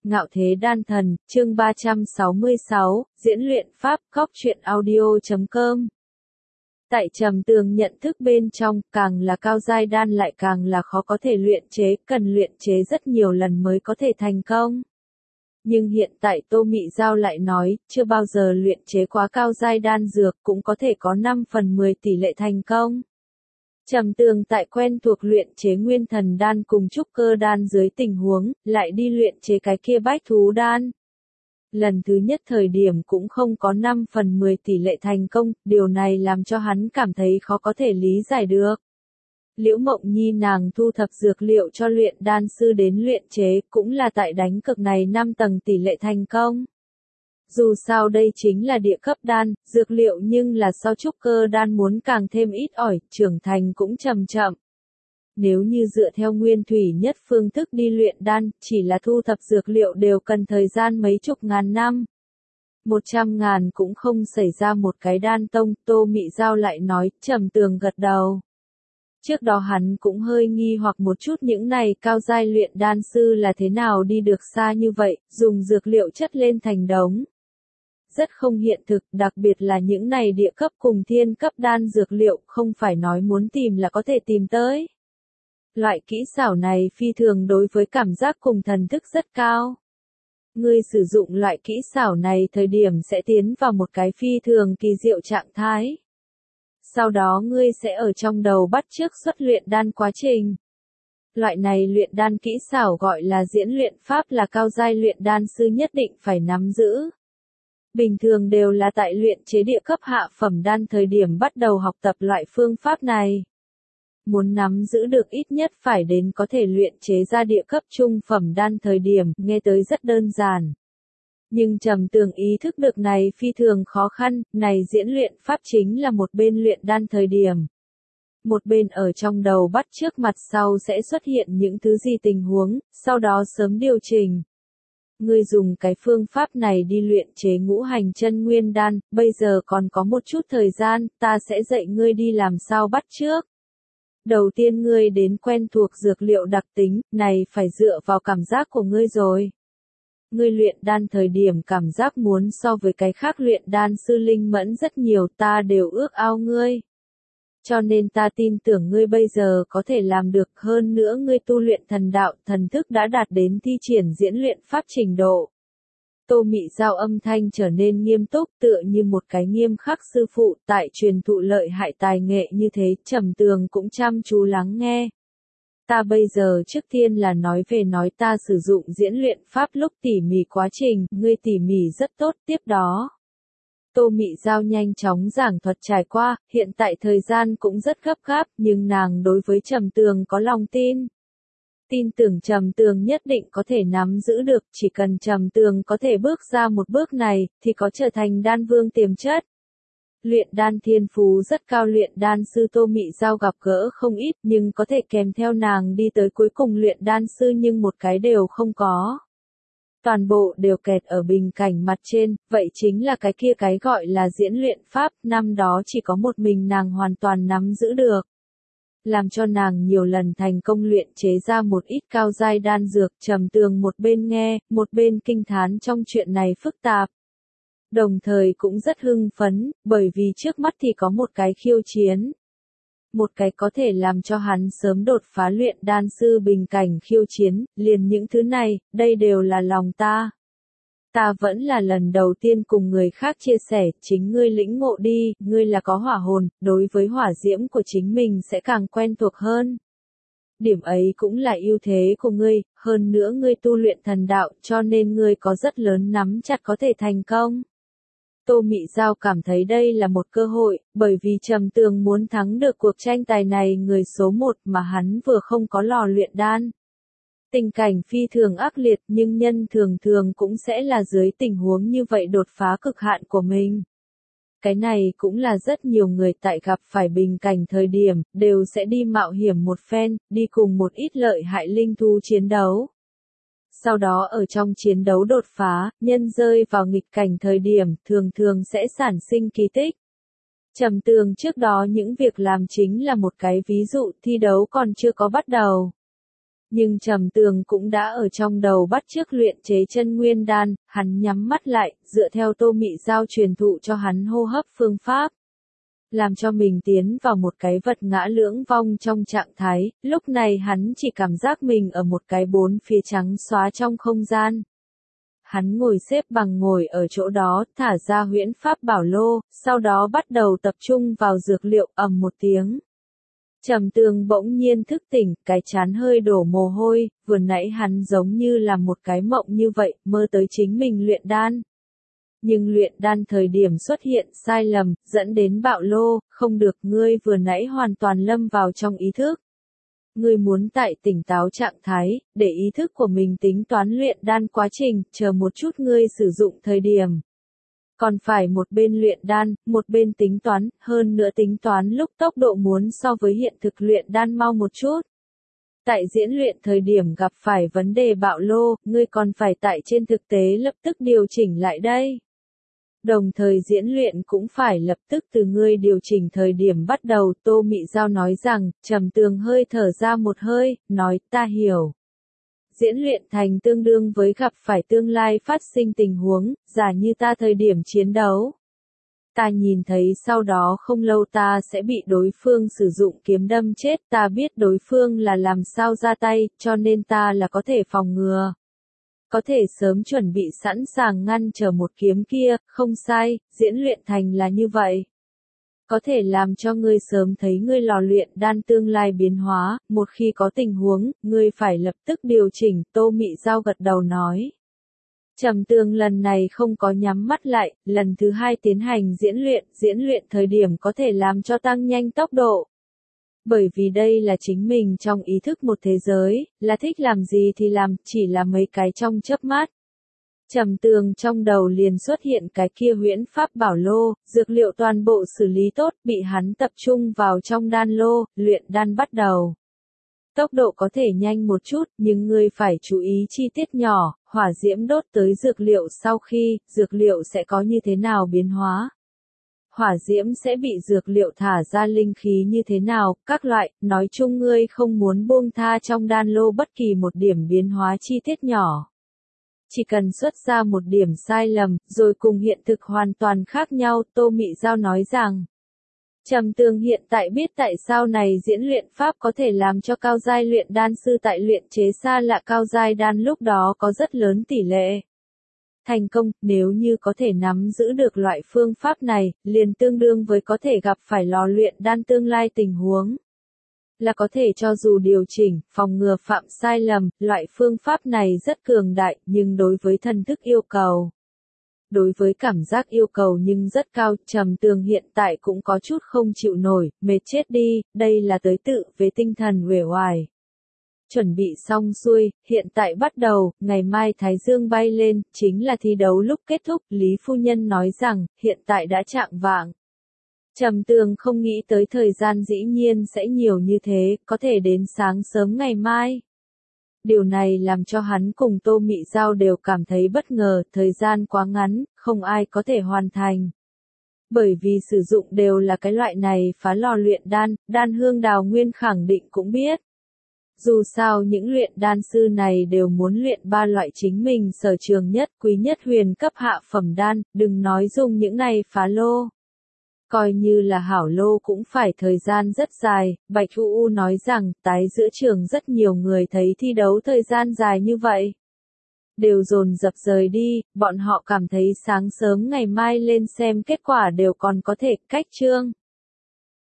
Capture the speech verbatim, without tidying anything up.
Ngạo Thế Đan Thần, chương ba trăm sáu mươi sáu, diễn luyện pháp, cóc truyện audio chấm com. Tại trầm tường nhận thức bên trong, càng là cao giai đan lại càng là khó có thể luyện chế, cần luyện chế rất nhiều lần mới có thể thành công. Nhưng hiện tại Tô Mị Giao lại nói, chưa bao giờ luyện chế quá cao giai đan dược cũng có thể có năm phần mười tỷ lệ thành công. Trầm tường tại quen thuộc luyện chế nguyên thần đan cùng trúc cơ đan dưới tình huống, lại đi luyện chế cái kia bách thú đan. Lần thứ nhất thời điểm cũng không có năm phần mười tỷ lệ thành công, điều này làm cho hắn cảm thấy khó có thể lý giải được. Liễu Mộng Nhi nàng thu thập dược liệu cho luyện đan sư đến luyện chế, cũng là tại đánh cực này năm tầng tỷ lệ thành công. Dù sao đây chính là địa cấp đan, dược liệu nhưng là so trúc cơ đan muốn càng thêm ít ỏi, trưởng thành cũng chậm chậm. Nếu như dựa theo nguyên thủy nhất phương thức đi luyện đan, chỉ là thu thập dược liệu đều cần thời gian mấy chục ngàn năm. Một trăm ngàn cũng không xảy ra một cái đan tông, Tô Mị Giao lại nói, trầm tường gật đầu. Trước đó hắn cũng hơi nghi hoặc một chút những này cao giai luyện đan sư là thế nào đi được xa như vậy, dùng dược liệu chất lên thành đống. Rất không hiện thực, đặc biệt là những này địa cấp cùng thiên cấp đan dược liệu, không phải nói muốn tìm là có thể tìm tới. Loại kỹ xảo này phi thường đối với cảm giác cùng thần thức rất cao. Ngươi sử dụng loại kỹ xảo này thời điểm sẽ tiến vào một cái phi thường kỳ diệu trạng thái. Sau đó ngươi sẽ ở trong đầu bắt chước xuất luyện đan quá trình. Loại này luyện đan kỹ xảo gọi là diễn luyện pháp, là cao giai luyện đan sư nhất định phải nắm giữ. Bình thường đều là tại luyện chế địa cấp hạ phẩm đan thời điểm bắt đầu học tập loại phương pháp này. Muốn nắm giữ được ít nhất phải đến có thể luyện chế ra địa cấp trung phẩm đan thời điểm, nghe tới rất đơn giản. Nhưng trầm tường ý thức được này phi thường khó khăn, này diễn luyện pháp chính là một bên luyện đan thời điểm. Một bên ở trong đầu bắt trước mặt sau sẽ xuất hiện những thứ gì tình huống, sau đó sớm điều chỉnh. Ngươi dùng cái phương pháp này đi luyện chế ngũ hành chân nguyên đan, bây giờ còn có một chút thời gian, ta sẽ dạy ngươi đi làm sao bắt chước. Đầu tiên ngươi đến quen thuộc dược liệu đặc tính, này phải dựa vào cảm giác của ngươi rồi. Ngươi luyện đan thời điểm cảm giác muốn so với cái khác luyện đan sư linh mẫn rất nhiều, ta đều ước ao ngươi. Cho nên ta tin tưởng ngươi bây giờ có thể làm được, hơn nữa ngươi tu luyện thần đạo, thần thức đã đạt đến thi triển diễn luyện pháp trình độ. Tô Mị Giao âm thanh trở nên nghiêm túc, tựa như một cái nghiêm khắc sư phụ tại truyền thụ lợi hại tài nghệ như thế, trầm tường cũng chăm chú lắng nghe. Ta bây giờ trước tiên là nói về nói ta sử dụng diễn luyện pháp lúc tỉ mỉ quá trình, ngươi tỉ mỉ rất tốt, tiếp đó. Tô Mị Giao nhanh chóng giảng thuật trải qua, hiện tại thời gian cũng rất gấp gáp, nhưng nàng đối với trầm tường có lòng tin. Tin tưởng trầm tường nhất định có thể nắm giữ được, chỉ cần trầm tường có thể bước ra một bước này, thì có trở thành đan vương tiềm chất. Luyện đan thiên phú rất cao, luyện đan sư Tô Mị Giao gặp gỡ không ít, nhưng có thể kèm theo nàng đi tới cuối cùng luyện đan sư nhưng một cái đều không có. Toàn bộ đều kẹt ở bình cảnh mặt trên, vậy chính là cái kia cái gọi là diễn luyện pháp, năm đó chỉ có một mình nàng hoàn toàn nắm giữ được. Làm cho nàng nhiều lần thành công luyện chế ra một ít cao giai đan dược, trầm tường một bên nghe, một bên kinh thán trong chuyện này phức tạp. Đồng thời cũng rất hưng phấn, bởi vì trước mắt thì có một cái khiêu chiến. Một cái có thể làm cho hắn sớm đột phá luyện đan sư bình cảnh khiêu chiến, liền những thứ này, đây đều là lòng ta. Ta vẫn là lần đầu tiên cùng người khác chia sẻ, chính ngươi lĩnh ngộ đi, ngươi là có hỏa hồn, đối với hỏa diễm của chính mình sẽ càng quen thuộc hơn. Điểm ấy cũng là ưu thế của ngươi, hơn nữa ngươi tu luyện thần đạo, cho nên ngươi có rất lớn nắm chặt có thể thành công. Tô Mị Giao cảm thấy đây là một cơ hội, bởi vì trầm tường muốn thắng được cuộc tranh tài này người số một mà hắn vừa không có lò luyện đan. Tình cảnh phi thường ác liệt nhưng nhân thường thường cũng sẽ là dưới tình huống như vậy đột phá cực hạn của mình. Cái này cũng là rất nhiều người tại gặp phải bình cảnh thời điểm, đều sẽ đi mạo hiểm một phen, đi cùng một ít lợi hại linh thú chiến đấu. Sau đó ở trong chiến đấu đột phá, nhân rơi vào nghịch cảnh thời điểm, thường thường sẽ sản sinh kỳ tích. Trầm tường trước đó những việc làm chính là một cái ví dụ, thi đấu còn chưa có bắt đầu. Nhưng Trầm Tường cũng đã ở trong đầu bắt chước luyện chế chân nguyên đan, hắn nhắm mắt lại, dựa theo Tô Mị Giao truyền thụ cho hắn hô hấp phương pháp. Làm cho mình tiến vào một cái vật ngã lưỡng vong trong trạng thái, lúc này hắn chỉ cảm giác mình ở một cái bốn phía trắng xóa trong không gian. Hắn ngồi xếp bằng ngồi ở chỗ đó, thả ra huyễn pháp bảo lô, sau đó bắt đầu tập trung vào dược liệu, ầm một tiếng. Trầm Tường bỗng nhiên thức tỉnh, cái trán hơi đổ mồ hôi, vừa nãy hắn giống như là một cái mộng như vậy, mơ tới chính mình luyện đan. Nhưng luyện đan thời điểm xuất hiện sai lầm, dẫn đến bạo lô, không được, ngươi vừa nãy hoàn toàn lâm vào trong ý thức. Ngươi muốn tại tỉnh táo trạng thái, để ý thức của mình tính toán luyện đan quá trình, chờ một chút ngươi sử dụng thời điểm. Còn phải một bên luyện đan, một bên tính toán, hơn nữa tính toán lúc tốc độ muốn so với hiện thực luyện đan mau một chút. Tại diễn luyện thời điểm gặp phải vấn đề bạo lô, ngươi còn phải tại trên thực tế lập tức điều chỉnh lại đây. Đồng thời diễn luyện cũng phải lập tức từ ngươi điều chỉnh thời điểm bắt đầu. Tô Mị Giao nói rằng, Trầm Tường hơi thở ra một hơi, nói, ta hiểu. Diễn luyện thành tương đương với gặp phải tương lai phát sinh tình huống, giả như ta thời điểm chiến đấu. Ta nhìn thấy sau đó không lâu ta sẽ bị đối phương sử dụng kiếm đâm chết, ta biết đối phương là làm sao ra tay, cho nên ta là có thể phòng ngừa. Có thể sớm chuẩn bị sẵn sàng ngăn trở một kiếm kia, không sai, diễn luyện thành là như vậy. Có thể làm cho ngươi sớm thấy ngươi lò luyện đan tương lai biến hóa, một khi có tình huống, ngươi phải lập tức điều chỉnh, Tô Mị Giao gật đầu nói. Trầm Tường lần này không có nhắm mắt lại, lần thứ hai tiến hành diễn luyện, diễn luyện thời điểm có thể làm cho tăng nhanh tốc độ. Bởi vì đây là chính mình trong ý thức một thế giới, là thích làm gì thì làm, chỉ là mấy cái trong chớp mắt. Trầm Tường trong đầu liền xuất hiện cái kia huyễn pháp bảo lô, dược liệu toàn bộ xử lý tốt, bị hắn tập trung vào trong đan lô, luyện đan bắt đầu. Tốc độ có thể nhanh một chút, nhưng ngươi phải chú ý chi tiết nhỏ, hỏa diễm đốt tới dược liệu sau khi, dược liệu sẽ có như thế nào biến hóa. Hỏa diễm sẽ bị dược liệu thả ra linh khí như thế nào, các loại, nói chung ngươi không muốn buông tha trong đan lô bất kỳ một điểm biến hóa chi tiết nhỏ. Chỉ cần xuất ra một điểm sai lầm, rồi cùng hiện thực hoàn toàn khác nhau, Tô Mị Giao nói rằng. Trầm Tường hiện tại biết tại sao này diễn luyện pháp có thể làm cho cao giai luyện đan sư tại luyện chế xa lạ cao giai đan lúc đó có rất lớn tỷ lệ thành công, nếu như có thể nắm giữ được loại phương pháp này, liền tương đương với có thể gặp phải lò luyện đan tương lai tình huống. Là có thể cho dù điều chỉnh, phòng ngừa phạm sai lầm, loại phương pháp này rất cường đại, nhưng đối với thần thức yêu cầu. Đối với cảm giác yêu cầu nhưng rất cao, Trầm Tường hiện tại cũng có chút không chịu nổi, mệt chết đi, đây là tới tự về tinh thần uể oải. Chuẩn bị xong xuôi, hiện tại bắt đầu, ngày mai Thái Dương bay lên, chính là thi đấu lúc kết thúc, Lý Phu Nhân nói rằng, hiện tại đã chạng vạng. Trầm Tường không nghĩ tới thời gian dĩ nhiên sẽ nhiều như thế, có thể đến sáng sớm ngày mai. Điều này làm cho hắn cùng Tô Mị Giao đều cảm thấy bất ngờ, thời gian quá ngắn, không ai có thể hoàn thành. Bởi vì sử dụng đều là cái loại này phá lò luyện đan, Đan Hương Đào Nguyên khẳng định cũng biết. Dù sao những luyện đan sư này đều muốn luyện ba loại chính mình sở trường nhất, quý nhất huyền cấp hạ phẩm đan, đừng nói dùng những này phá lô. Coi như là hảo lô cũng phải thời gian rất dài, Bạch U U nói rằng, tái giữa trường rất nhiều người thấy thi đấu thời gian dài như vậy. Đều dồn dập rời đi, bọn họ cảm thấy sáng sớm ngày mai lên xem kết quả đều còn có thể cách chương.